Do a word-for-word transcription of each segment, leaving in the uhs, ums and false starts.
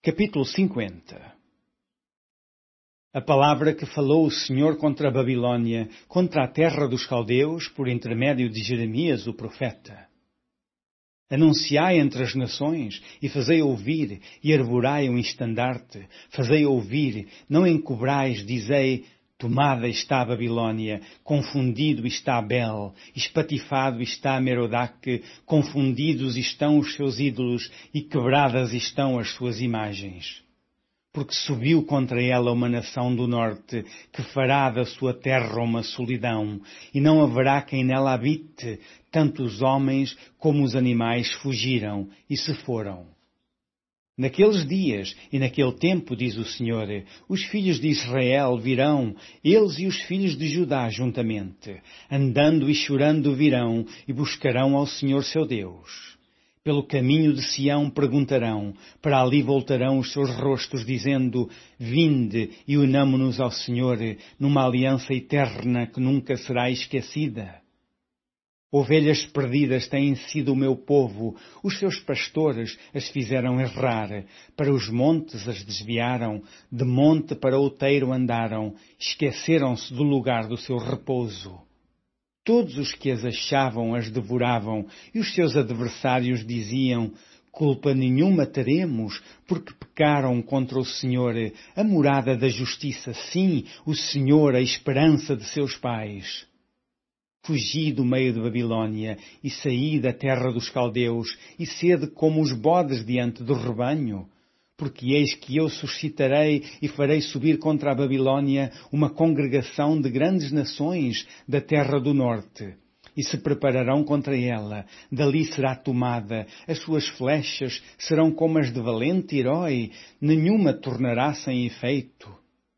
Capítulo cinquenta. A palavra que falou o Senhor contra a Babilônia, contra a terra dos caldeus, por intermédio de Jeremias, o profeta. Anunciai entre as nações, e fazei ouvir, e arvorai um estandarte, fazei ouvir, não encobrais, dizei, tomada está a Babilônia, confundido está Bel, espatifado está Merodach, confundidos estão os seus ídolos, e quebradas estão as suas imagens. Porque subiu contra ela uma nação do norte, que fará da sua terra uma solidão, e não haverá quem nela habite, tanto os homens como os animais fugiram e se foram. Naqueles dias e naquele tempo, diz o Senhor, os filhos de Israel virão, eles e os filhos de Judá juntamente, andando e chorando virão, e buscarão ao Senhor seu Deus. Pelo caminho de Sião perguntarão, para ali voltarão os seus rostos, dizendo, vinde e unamo-nos ao Senhor, numa aliança eterna que nunca será esquecida. Ovelhas perdidas têm sido o meu povo, os seus pastores as fizeram errar, para os montes as desviaram, de monte para outeiro andaram, esqueceram-se do lugar do seu repouso. Todos os que as achavam as devoravam, e os seus adversários diziam, culpa nenhuma teremos, porque pecaram contra o Senhor, a morada da justiça, sim, o Senhor, a esperança de seus pais. Fugi do meio de Babilônia, e saí da terra dos caldeus, e sede como os bodes diante do rebanho. Porque eis que eu suscitarei e farei subir contra a Babilônia uma congregação de grandes nações da terra do norte, e se prepararão contra ela, dali será tomada, as suas flechas serão como as de valente herói, nenhuma tornará sem efeito.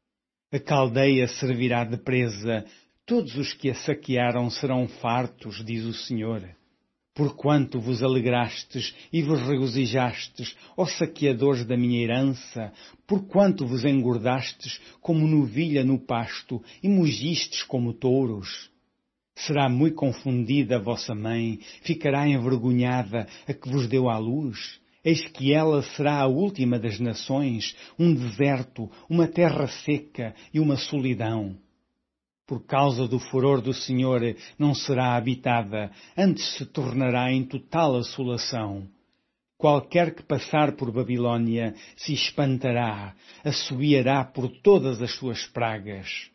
A caldeia servirá de presa, todos os que a saquearam serão fartos, diz o Senhor. Porquanto vos alegrastes e vos regozijastes, ó saqueadores da minha herança, porquanto vos engordastes como novilha no pasto e mugistes como touros. Será muito confundida a vossa mãe, ficará envergonhada a que vos deu à luz. Eis que ela será a última das nações, um deserto, uma terra seca e uma solidão. Por causa do furor do Senhor não será habitada, antes se tornará em total assolação. Qualquer que passar por Babilônia se espantará, assobiará por todas as suas pragas.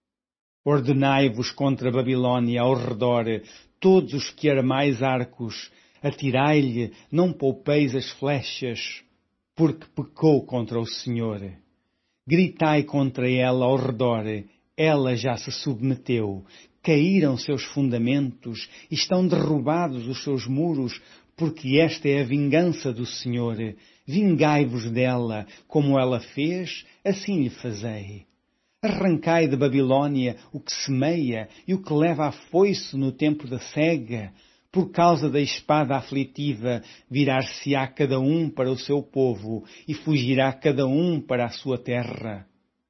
Ordenai-vos contra a Babilônia ao redor, todos os que armais arcos, atirai-lhe, não poupeis as flechas, porque pecou contra o Senhor. Gritai contra ela ao redor, ela já se submeteu, caíram seus fundamentos, estão derrubados os seus muros, porque esta é a vingança do Senhor. Vingai-vos dela, como ela fez, assim lhe fazei. Arrancai de Babilônia o que semeia e o que leva a foice no tempo da cega. Por causa da espada aflitiva, virar-se-á cada um para o seu povo, e fugirá cada um para a sua terra.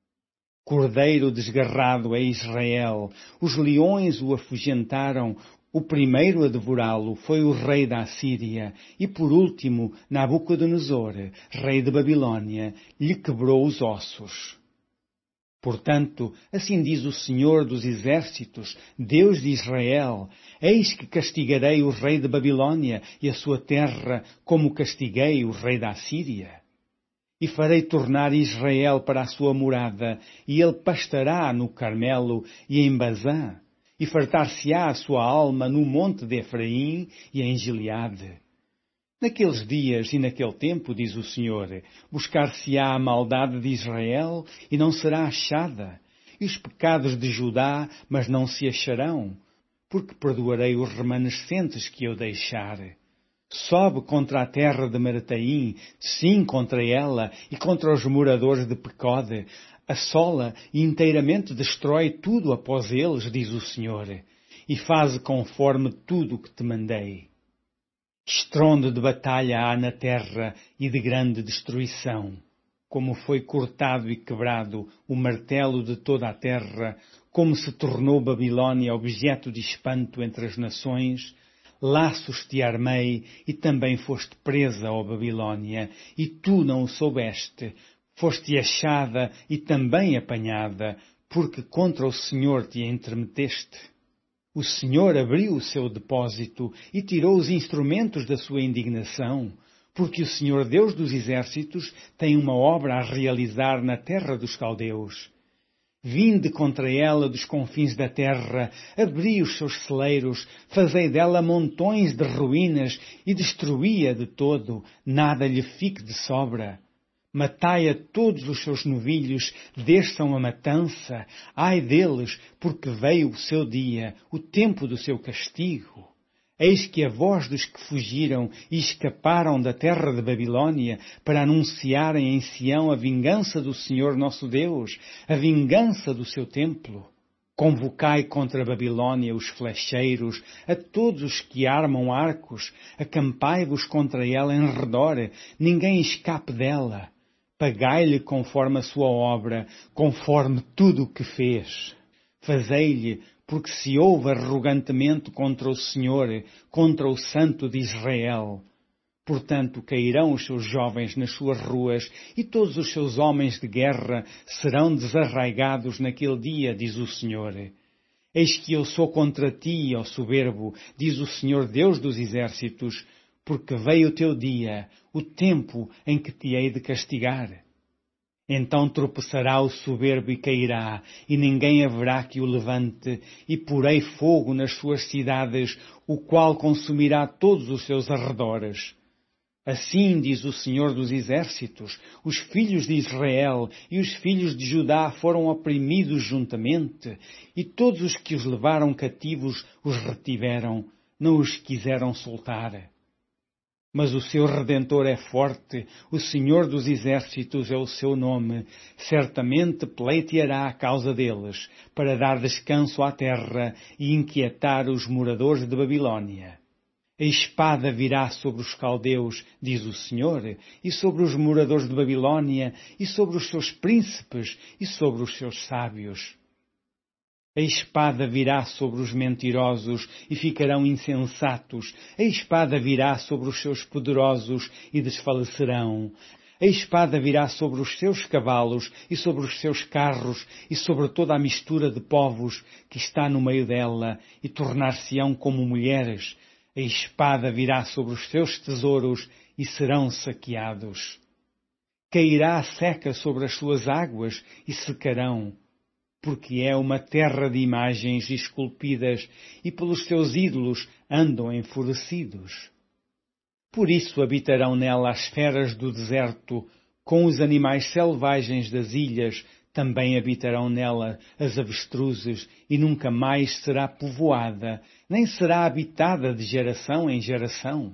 Cordeiro desgarrado é Israel, os leões o afugentaram, o primeiro a devorá-lo foi o rei da Assíria, e por último Nabucodonosor, rei de Babilônia, lhe quebrou os ossos. Portanto, assim diz o Senhor dos Exércitos, Deus de Israel, eis que castigarei o rei de Babilônia e a sua terra, como castiguei o rei da Assíria. E farei tornar Israel para a sua morada, e ele pastará no Carmelo e em Bazã, e fartar-se-á a sua alma no monte de Efraim e em Gileade. Naqueles dias e naquele tempo, diz o Senhor, buscar-se-á a maldade de Israel e não será achada, e os pecados de Judá, mas não se acharão, porque perdoarei os remanescentes que eu deixar. Sobe contra a terra de Merataim, sim contra ela, e contra os moradores de Pecode. Assola e inteiramente destrói tudo após eles, diz o Senhor, e faze conforme tudo o que te mandei. Estrondo de batalha há na terra e de grande destruição. Como foi cortado e quebrado o martelo de toda a terra, como se tornou Babilônia objeto de espanto entre as nações, laços te armei, e também foste presa, ó Babilônia, e tu não o soubeste. Foste achada e também apanhada, porque contra o Senhor te entremeteste. O Senhor abriu o seu depósito e tirou os instrumentos da sua indignação, porque o Senhor Deus dos exércitos tem uma obra a realizar na terra dos caldeus. Vinde contra ela dos confins da terra, abri os seus celeiros, fazei dela montões de ruínas e destruí-a de todo, nada lhe fique de sobra. Matai a todos os seus novilhos, desçam a matança, ai deles, porque veio o seu dia, o tempo do seu castigo. Eis que a voz dos que fugiram e escaparam da terra de Babilônia para anunciarem em Sião a vingança do Senhor nosso Deus, a vingança do seu templo. Convocai contra a Babilônia os flecheiros, a todos os que armam arcos, acampai-vos contra ela em redor, ninguém escape dela. Pagai-lhe conforme a sua obra, conforme tudo o que fez. Fazei-lhe, porque se ouve arrogantemente contra o Senhor, contra o Santo de Israel. Portanto, cairão os seus jovens nas suas ruas, e todos os seus homens de guerra serão desarraigados naquele dia, diz o Senhor. Eis que eu sou contra ti, ó soberbo, diz o Senhor Deus dos exércitos, porque veio o teu dia, o tempo em que te hei de castigar. Então tropeçará o soberbo e cairá, e ninguém haverá que o levante, e porei fogo nas suas cidades, o qual consumirá todos os seus arredores. Assim diz o Senhor dos exércitos, os filhos de Israel e os filhos de Judá foram oprimidos juntamente, e todos os que os levaram cativos os retiveram, não os quiseram soltar. Mas o seu Redentor é forte, o Senhor dos exércitos é o seu nome. Certamente pleiteará a causa deles, para dar descanso à terra e inquietar os moradores de Babilônia. A espada virá sobre os caldeus, diz o Senhor, e sobre os moradores de Babilônia, e sobre os seus príncipes, e sobre os seus sábios. A espada virá sobre os mentirosos e ficarão insensatos. A espada virá sobre os seus poderosos e desfalecerão. A espada virá sobre os seus cavalos e sobre os seus carros e sobre toda a mistura de povos que está no meio dela, e tornar-se-ão como mulheres. A espada virá sobre os seus tesouros e serão saqueados. Cairá a seca sobre as suas águas e secarão, porque é uma terra de imagens esculpidas, e pelos seus ídolos andam enfurecidos. Por isso habitarão nela as feras do deserto, com os animais selvagens das ilhas, também habitarão nela as avestruzes, e nunca mais será povoada, nem será habitada de geração em geração.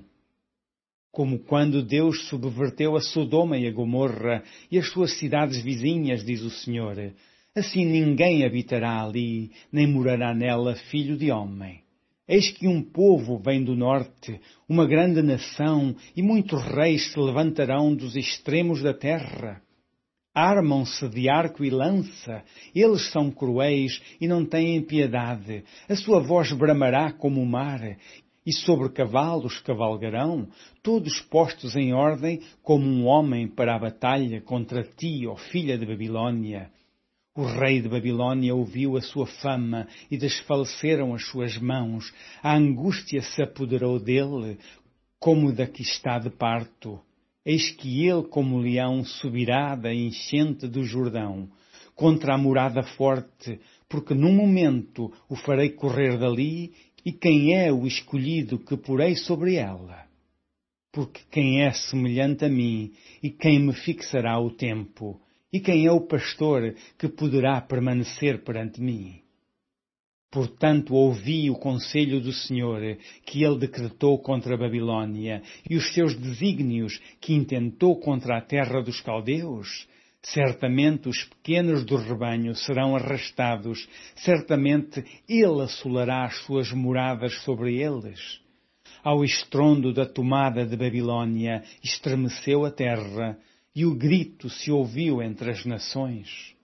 Como quando Deus subverteu a Sodoma e a Gomorra, e as suas cidades vizinhas, diz o Senhor, assim ninguém habitará ali, nem morará nela filho de homem. Eis que um povo vem do norte, uma grande nação, e muitos reis se levantarão dos extremos da terra. Armam-se de arco e lança, eles são cruéis e não têm piedade. A sua voz bramará como o mar, e sobre cavalos cavalgarão, todos postos em ordem como um homem para a batalha contra ti, ó filha de Babilônia. O rei de Babilônia ouviu a sua fama e desfaleceram as suas mãos. A angústia se apoderou dele, como da que está de parto. Eis que ele, como leão, subirá da enchente do Jordão, contra a morada forte, porque num momento o farei correr dali, e quem é o escolhido que porei sobre ela? Porque quem é semelhante a mim, e quem me fixará o tempo? E quem é o pastor que poderá permanecer perante mim? Portanto, ouvi o conselho do Senhor, que ele decretou contra a Babilônia, e os seus desígnios que intentou contra a terra dos caldeus. Certamente os pequenos do rebanho serão arrastados, certamente ele assolará as suas moradas sobre eles. Ao estrondo da tomada de Babilônia, estremeceu a terra, e o grito se ouviu entre as nações.